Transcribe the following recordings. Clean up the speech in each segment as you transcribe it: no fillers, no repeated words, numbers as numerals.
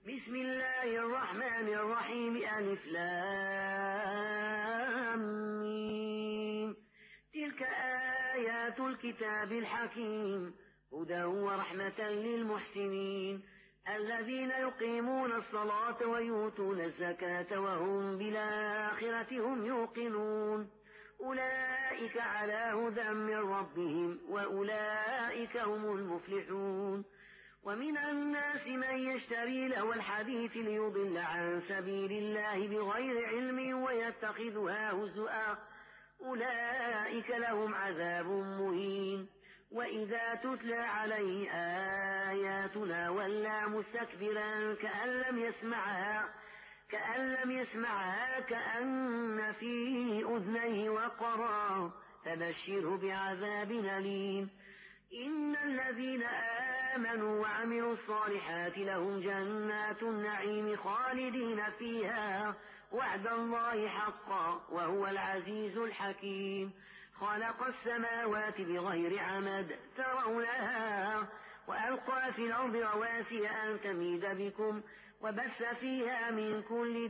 بسم الله الرحمن الرحيم ألف لام ميم. تلك آيات الكتاب الحكيم هدى ورحمة للمحسنين الذين يقيمون الصلاة ويؤتون الزكاة وهم بالآخرة هم يوقنون أولئك على هدى من ربهم وأولئك هم المفلحون. ومن الناس من يشتري لهو الحديث ليضل عن سبيل الله بغير علم ويتخذها هزؤا أولئك لهم عذاب مهين. وإذا تتلى عليه آياتنا ولى مستكبرا كأن لم يسمعها كأن في أذنيه وقرا فبشره بعذاب أليم. إن الذين آمنوا وعملوا الصالحات لهم جنات النعيم خالدين فيها وعد الله حقا وهو العزيز الحكيم. خلق السماوات بغير عمد ترونها وألقى في الأرض رواسي أن تميد بكم وبث فيها من كل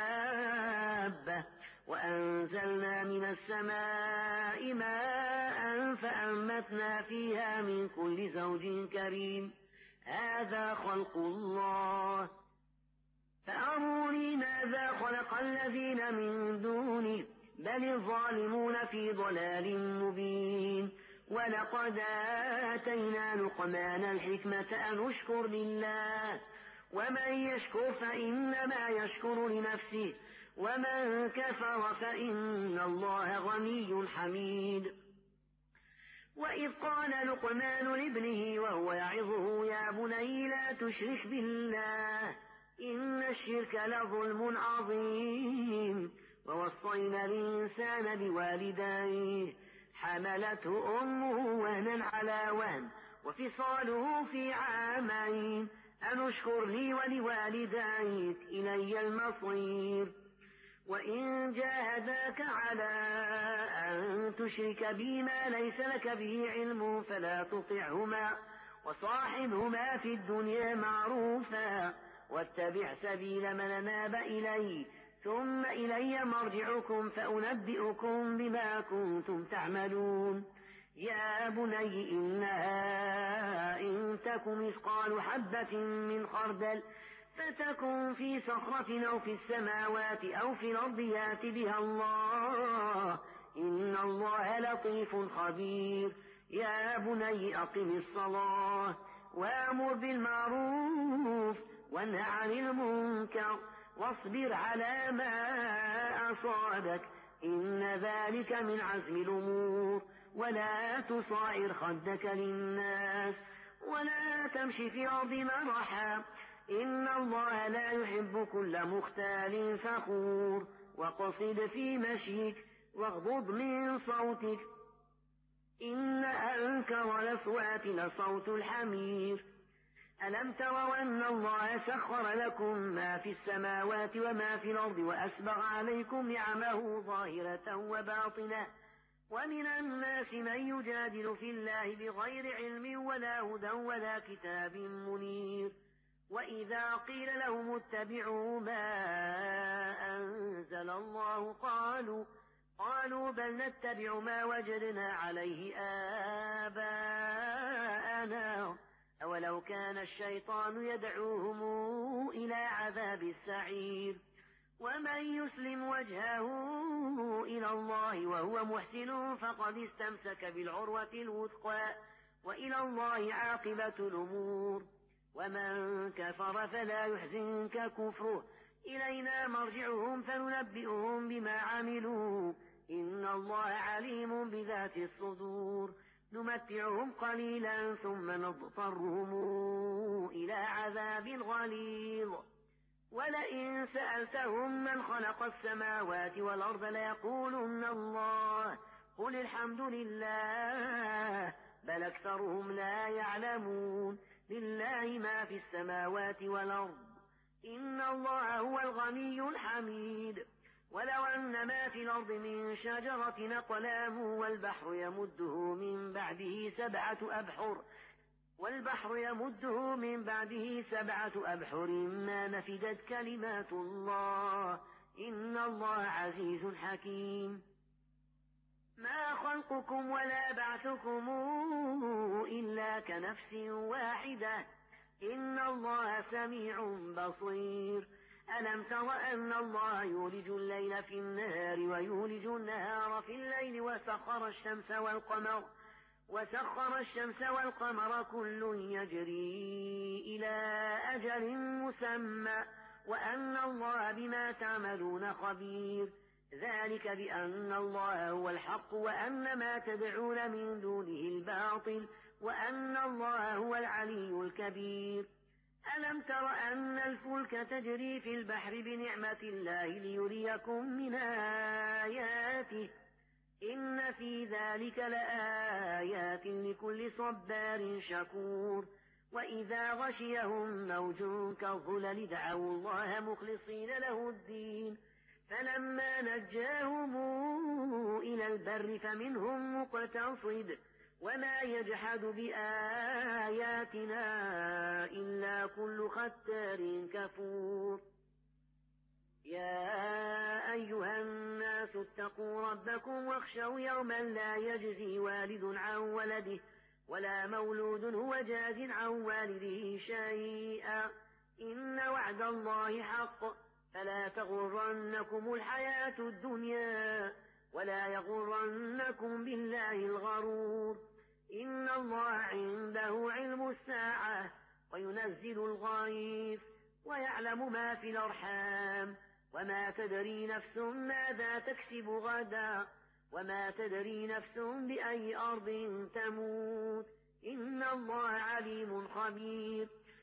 دابة وأنزلنا من السماء ماء فأنبتنا فيها من كل زوج كريم. هذا خلق الله فأروني ماذا خلق الذين من دونه بل الظالمون في ضلال مبين. ولقد آتينا لقمان الحكمة أن اشكر لله ومن يشكر فإنما يشكر لنفسه ومن كفر فإن الله غني حميد. وإذ قال لقمان لابنه وهو يعظه يا بني لا تشرك بالله إن الشرك لظلم عظيم. ووصينا الإنسان بوالديه حملته أمه وهنا على وهن وفصاله في عامين أن اشكر لي ولوالديك إلي المصير. وإن جاهداك على أن تشرك بي ما ليس لك به علم فلا تطعهما وصاحبهما في الدنيا معروفا واتبع سبيل من أناب إلي ثم إلي مرجعكم فأنبئكم بما كنتم تعملون. يا بني إنها إن تك مثقال حبة من خردل فتكن في صخرة أو في السماوات أو في الأرض يأت بها الله إن الله لطيف خبير. يا بني أقم الصلاة وأمر بالمعروف وانه عن المنكر واصبر على ما أصابك إن ذلك من عزم الأمور. ولا تصاعر خدك للناس ولا تمشي في الأرض مرحا إن الله لا يحب كل مختال فخور. وقصد في مشيك واغضض من صوتك إن أنكر الأصوات لصوت الحمير. ألم تروا أن الله سخر لكم ما في السماوات وما في الأرض وأسبغ عليكم نعمه ظاهرة وباطنة ومن الناس من يجادل في الله بغير علم ولا هدى ولا كتاب منير. وإذا قيل لهم اتبعوا ما أنزل الله قالوا بل نتبع ما وجدنا عليه آباءنا أولو كان الشيطان يدعوهم إلى عذاب السعير. ومن يسلم وجهه إلى الله وهو محسن فقد استمسك بالعروة الوثقى وإلى الله عاقبة الأمور. ومن كفر فلا يحزنك كفره إلينا مرجعهم فننبئهم بما عملوا إن الله عليم بذات الصدور. نمتعهم قليلا ثم نضطرهم إلى عذاب غليظ. ولئن سألتهم من خلق السماوات والأرض ليقولن الله قل الحمد لله بل أكثرهم لا يعلمون. لله ما في السماوات والأرض إن الله هو الغني الحميد. ولو أن ما في الأرض من شجرة أقلام والبحر يمده من بعده 7 أبحر والبحر يمده من بعده 7 أبحر ما نفدت كلمات الله إن الله عزيز حكيم ما خلقكم ولا بعثكم إلا كنفس واحدة إن الله سميع بصير ألم تر أن الله يولج الليل في النهار ويولج النهار في الليل وسخر الشمس والقمر كل يجري إلى أجل مسمى وأن الله بما تعملون خبير ذلك بأن الله هو الحق وأن ما تدعون من دونه الباطل وأن الله هو العلي الكبير ألم تر أن الفلك تجري في البحر بنعمة الله ليريكم من آياته إن في ذلك لآيات لكل صبار شكور وإذا غشيهم موج كالظلل دعوا الله مخلصين له الدين فلما نجاهم إلى البر فمنهم مقتصد وما يجحد بآياتنا إلا كل ختار كفور يا أيها الناس اتقوا ربكم واخشوا يوما لا يجزي والد عن ولده ولا مولود هو جاز عن والده شيئا إن وعد الله حق فلا تغرنكم الحياة الدنيا ولا يغرنكم بالله الغرور إن الله عنده علم الساعة وينزل الغيث ويعلم ما في الأرحام وما تدري نفس ماذا تكسب غدا وما تدري نفس بأي أرض تموت إن الله عليم خبير